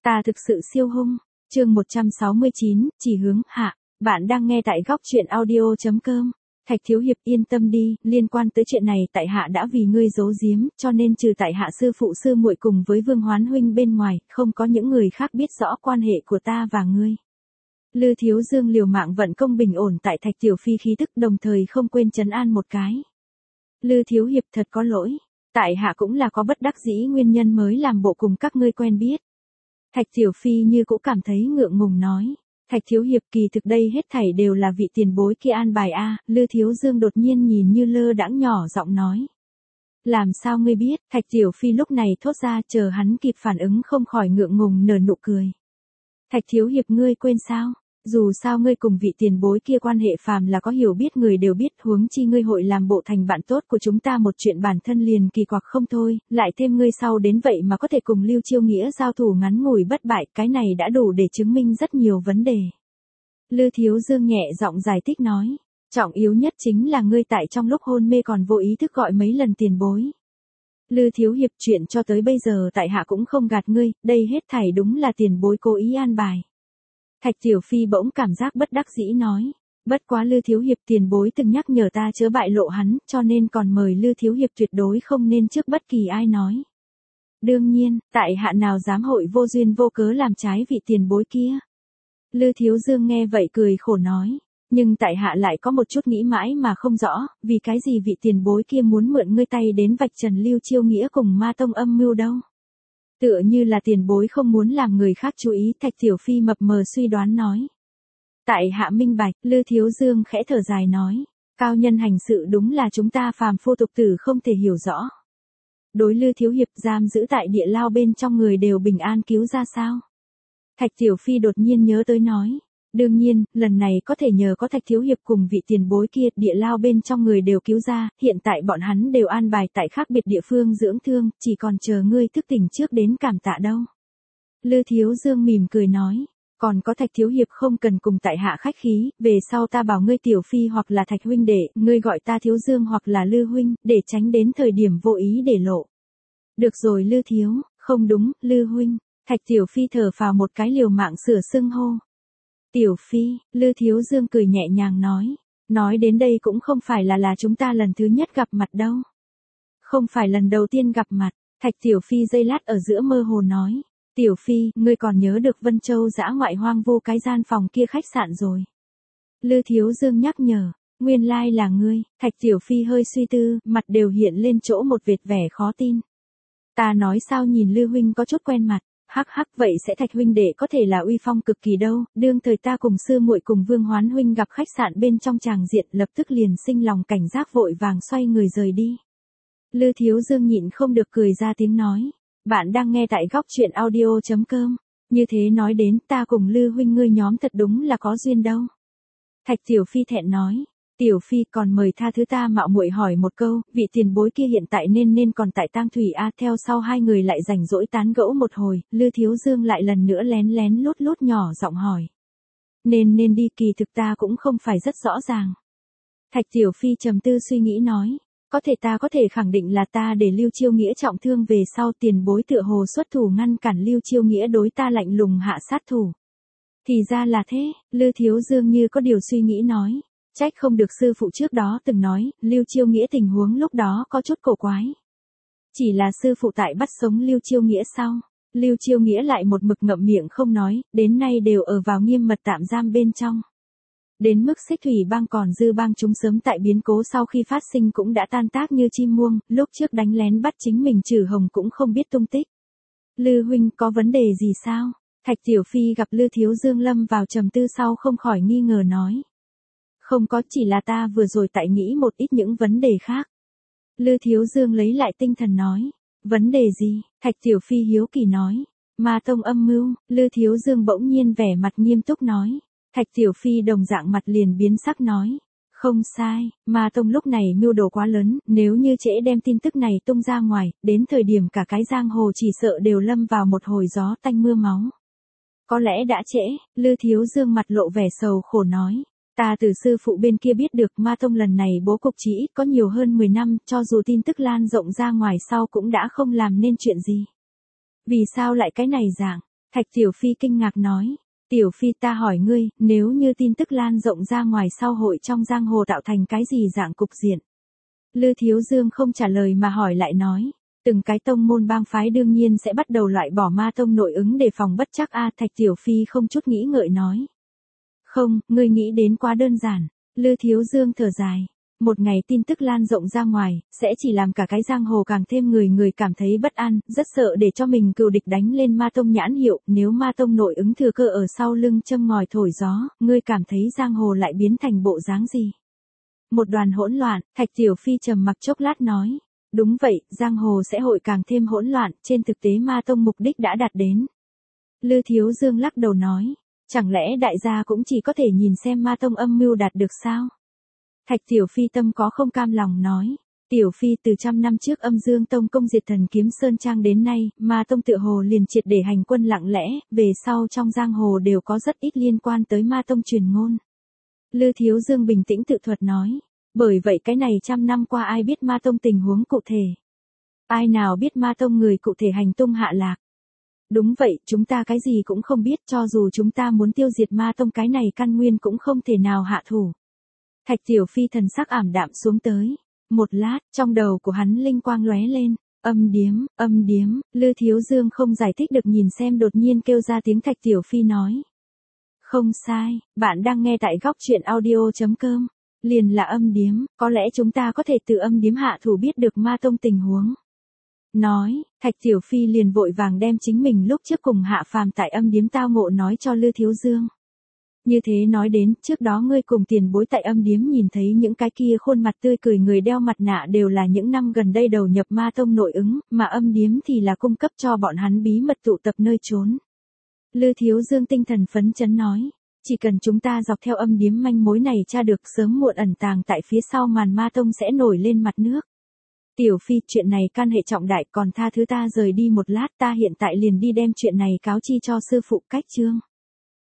Ta thực sự siêu hung. Chương 169, chỉ hướng hạ. Bạn đang nghe tại góc truyện audio.com. Thạch Thiếu Hiệp yên tâm đi, liên quan tới chuyện này tại hạ đã vì ngươi giấu giếm, cho nên trừ tại hạ sư phụ sư muội cùng với Vương Hoán huynh bên ngoài, không có những người khác biết rõ quan hệ của ta và ngươi. Lư Thiếu Dương liều mạng vận công bình ổn tại Thạch Tiểu Phi khí tức, đồng thời không quên trấn an một cái. Lư Thiếu Hiệp thật có lỗi, tại hạ cũng là có bất đắc dĩ nguyên nhân mới làm bộ cùng các ngươi quen biết. Thạch Tiểu Phi như cũng cảm thấy ngượng ngùng nói. Thạch Thiếu Hiệp, kỳ thực đây hết thảy đều là vị tiền bối kia an bài a. Lư Thiếu Dương đột nhiên nhìn như lơ đãng nhỏ giọng nói. Làm sao ngươi biết? Thạch Tiểu Phi lúc này thốt ra, chờ hắn kịp phản ứng không khỏi ngượng ngùng nở nụ cười. Thạch Thiếu Hiệp, ngươi quên sao? Dù sao ngươi cùng vị tiền bối kia quan hệ phàm là có hiểu biết người đều biết, huống chi ngươi hội làm bộ thành bạn tốt của chúng ta một chuyện bản thân liền kỳ quặc không thôi, lại thêm ngươi sau đến vậy mà có thể cùng Lưu Chiêu Nghĩa giao thủ ngắn ngủi bất bại, cái này đã đủ để chứng minh rất nhiều vấn đề. Lư Thiếu Dương nhẹ giọng giải thích nói, trọng yếu nhất chính là ngươi tại trong lúc hôn mê còn vô ý thức gọi mấy lần tiền bối. Lư Thiếu Hiệp, chuyện cho tới bây giờ tại hạ cũng không gạt ngươi, đây hết thảy đúng là tiền bối cố ý an bài. Thạch Tiểu Phi bỗng cảm giác bất đắc dĩ nói, bất quá Lư Thiếu Hiệp, tiền bối từng nhắc nhở ta chớ bại lộ hắn, cho nên còn mời Lư Thiếu Hiệp tuyệt đối không nên trước bất kỳ ai nói. Đương nhiên, tại hạ nào dám hội vô duyên vô cớ làm trái vị tiền bối kia. Lư Thiếu Dương nghe vậy cười khổ nói, nhưng tại hạ lại có một chút nghĩ mãi mà không rõ, vì cái gì vị tiền bối kia muốn mượn ngươi tay đến vạch trần Lưu Chiêu Nghĩa cùng Ma Tông âm mưu đâu. Tựa như là tiền bối không muốn làm người khác chú ý, Thạch Tiểu Phi mập mờ suy đoán nói. Tại hạ minh bạch, Lư Thiếu Dương khẽ thở dài nói, cao nhân hành sự đúng là chúng ta phàm phu tục tử không thể hiểu rõ. Đối Lư Thiếu Hiệp, giam giữ tại địa lao bên trong người đều bình an cứu ra sao? Thạch Tiểu Phi đột nhiên nhớ tới nói. Đương nhiên, lần này có thể nhờ có Thạch Thiếu Hiệp cùng vị tiền bối kia, địa lao bên trong người đều cứu ra, hiện tại bọn hắn đều an bài tại khác biệt địa phương dưỡng thương, chỉ còn chờ ngươi thức tỉnh trước đến cảm tạ đâu. Lư Thiếu Dương mỉm cười nói, còn có Thạch Thiếu Hiệp không cần cùng tại hạ khách khí, về sau ta bảo ngươi Tiểu Phi hoặc là Thạch huynh đệ, ngươi gọi ta Thiếu Dương hoặc là Lư huynh, để tránh đến thời điểm vô ý để lộ. Được rồi Lư Thiếu, không đúng, Lư huynh. Thạch Tiểu Phi thở phào một cái liều mạng sửa xưng hô. Tiểu Phi, Lư Thiếu Dương cười nhẹ nhàng nói đến đây cũng không phải là chúng ta lần thứ nhất gặp mặt đâu. Không phải lần đầu tiên gặp mặt, Thạch Tiểu Phi giây lát ở giữa mơ hồ nói, Tiểu Phi, ngươi còn nhớ được Vân Châu dã ngoại hoang vu cái gian phòng kia khách sạn rồi. Lư Thiếu Dương nhắc nhở, nguyên lai là ngươi. Thạch Tiểu Phi hơi suy tư, mặt đều hiện lên chỗ một vệt vẻ khó tin. Ta nói sao nhìn Lư huynh có chút quen mặt. Hắc hắc, vậy sẽ Thạch huynh đệ có thể là uy phong cực kỳ đâu, đương thời ta cùng sư muội cùng Vương Hoán huynh gặp khách sạn bên trong tràng diện, lập tức liền sinh lòng cảnh giác vội vàng xoay người rời đi. Lư Thiếu Dương nhịn không được cười ra tiếng nói, bạn đang nghe tại góc truyện audio.com, như thế nói đến ta cùng Lư huynh ngươi nhóm thật đúng là có duyên đâu. Thạch Tiểu Phi thẹn nói, Tiểu Phi còn mời tha thứ ta mạo muội hỏi một câu, vị tiền bối kia hiện tại nên còn tại Tang Thủy a. Theo sau hai người lại rảnh rỗi tán gẫu một hồi, Lư Thiếu Dương lại lần nữa lén lút nhỏ giọng hỏi. Nên đi, kỳ thực ta cũng không phải rất rõ ràng. Thạch Tiểu Phi trầm tư suy nghĩ nói, ta có thể khẳng định là ta để Lưu Chiêu Nghĩa trọng thương về sau tiền bối tựa hồ xuất thủ ngăn cản Lưu Chiêu Nghĩa đối ta lạnh lùng hạ sát thủ. Thì ra là thế, Lư Thiếu Dương như có điều suy nghĩ nói. Trách không được sư phụ trước đó từng nói, Lưu Chiêu Nghĩa tình huống lúc đó có chút cổ quái. Chỉ là sư phụ tại bắt sống Lưu Chiêu Nghĩa sau, Lưu Chiêu Nghĩa lại một mực ngậm miệng không nói, đến nay đều ở vào nghiêm mật tạm giam bên trong. Đến mức Xích Thủy bang còn dư bang chúng sớm tại biến cố sau khi phát sinh cũng đã tan tác như chim muông, lúc trước đánh lén bắt chính mình Trử Hồng cũng không biết tung tích. Lư huynh có vấn đề gì sao? Thạch Tiểu Phi gặp Lư Thiếu Dương lâm vào trầm tư sau không khỏi nghi ngờ nói. Không có, chỉ là ta vừa rồi tại nghĩ một ít những vấn đề khác. Lư Thiếu Dương lấy lại tinh thần nói. Vấn đề gì? Thạch Tiểu Phi hiếu kỳ nói. Ma Tông âm mưu. Lư Thiếu Dương bỗng nhiên vẻ mặt nghiêm túc nói. Thạch Tiểu Phi đồng dạng mặt liền biến sắc nói. Không sai, Ma Tông lúc này mưu đồ quá lớn, nếu như trễ đem tin tức này tung ra ngoài, đến thời điểm cả cái giang hồ chỉ sợ đều lâm vào một hồi gió tanh mưa máu. Có lẽ đã trễ, Lư Thiếu Dương mặt lộ vẻ sầu khổ nói. Ta từ sư phụ bên kia biết được Ma Tông lần này bố cục chỉ ít có nhiều hơn 10 năm, cho dù tin tức lan rộng ra ngoài sau cũng đã không làm nên chuyện gì. Vì sao lại cái này dạng? Thạch Tiểu Phi kinh ngạc nói. Tiểu Phi ta hỏi ngươi, nếu như tin tức lan rộng ra ngoài sau hội trong giang hồ tạo thành cái gì dạng cục diện? Lư Thiếu Dương không trả lời mà hỏi lại nói. Từng cái tông môn bang phái đương nhiên sẽ bắt đầu loại bỏ ma tông nội ứng để phòng bất chắc Thạch Tiểu Phi không chút nghĩ ngợi nói. Không, ngươi nghĩ đến quá đơn giản. Lư Thiếu Dương thở dài. Một ngày tin tức lan rộng ra ngoài, sẽ chỉ làm cả cái giang hồ càng thêm người cảm thấy bất an, rất sợ để cho mình cừu địch đánh lên ma tông nhãn hiệu, nếu ma tông nội ứng thừa cơ ở sau lưng châm ngòi thổi gió, ngươi cảm thấy giang hồ lại biến thành bộ dáng gì? Một đoàn hỗn loạn, Thạch Tiểu Phi trầm mặc chốc lát nói. Đúng vậy, giang hồ sẽ hội càng thêm hỗn loạn, trên thực tế ma tông mục đích đã đạt đến. Lư Thiếu Dương lắc đầu nói, chẳng lẽ đại gia cũng chỉ có thể nhìn xem ma tông âm mưu đạt được sao? Thạch Tiểu Phi tâm có không cam lòng nói. Tiểu Phi từ 100 năm trước Âm Dương Tông công diệt Thần Kiếm Sơn Trang đến nay, ma tông tựa hồ liền triệt để hành quân lặng lẽ, về sau trong giang hồ đều có rất ít liên quan tới ma tông truyền ngôn. Lư Thiếu Dương bình tĩnh tự thuật nói. Bởi vậy cái này 100 năm qua ai biết ma tông tình huống cụ thể? Ai nào biết ma tông người cụ thể hành tung hạ lạc? Đúng vậy, chúng ta cái gì cũng không biết, cho dù chúng ta muốn tiêu diệt ma tông cái này căn nguyên cũng không thể nào hạ thủ. Thạch Tiểu Phi thần sắc ảm đạm xuống tới. Một lát, trong đầu của hắn linh quang lóe lên. Âm điếm, Lư Thiếu Dương không giải thích được nhìn xem đột nhiên kêu ra tiếng Thạch Tiểu Phi nói. Không sai, bạn đang nghe tại góc truyện audio.com. Liền là âm điếm, có lẽ chúng ta có thể từ âm điếm hạ thủ biết được ma tông tình huống. Nói, Thạch Tiểu Phi liền vội vàng đem chính mình lúc trước cùng Hạ Phàm tại âm điếm tao ngộ nói cho Lư Thiếu Dương. Như thế nói đến, trước đó ngươi cùng tiền bối tại âm điếm nhìn thấy những cái kia khuôn mặt tươi cười người đeo mặt nạ đều là những năm gần đây đầu nhập ma tông nội ứng, mà âm điếm thì là cung cấp cho bọn hắn bí mật tụ tập nơi trốn. Lư Thiếu Dương tinh thần phấn chấn nói. Chỉ cần chúng ta dọc theo âm điếm manh mối này tra được sớm muộn ẩn tàng tại phía sau màn ma tông sẽ nổi lên mặt nước. Tiểu Phi, chuyện này can hệ trọng đại, còn tha thứ ta rời đi một lát, ta hiện tại liền đi đem chuyện này cáo chi cho sư phụ Cách Trương.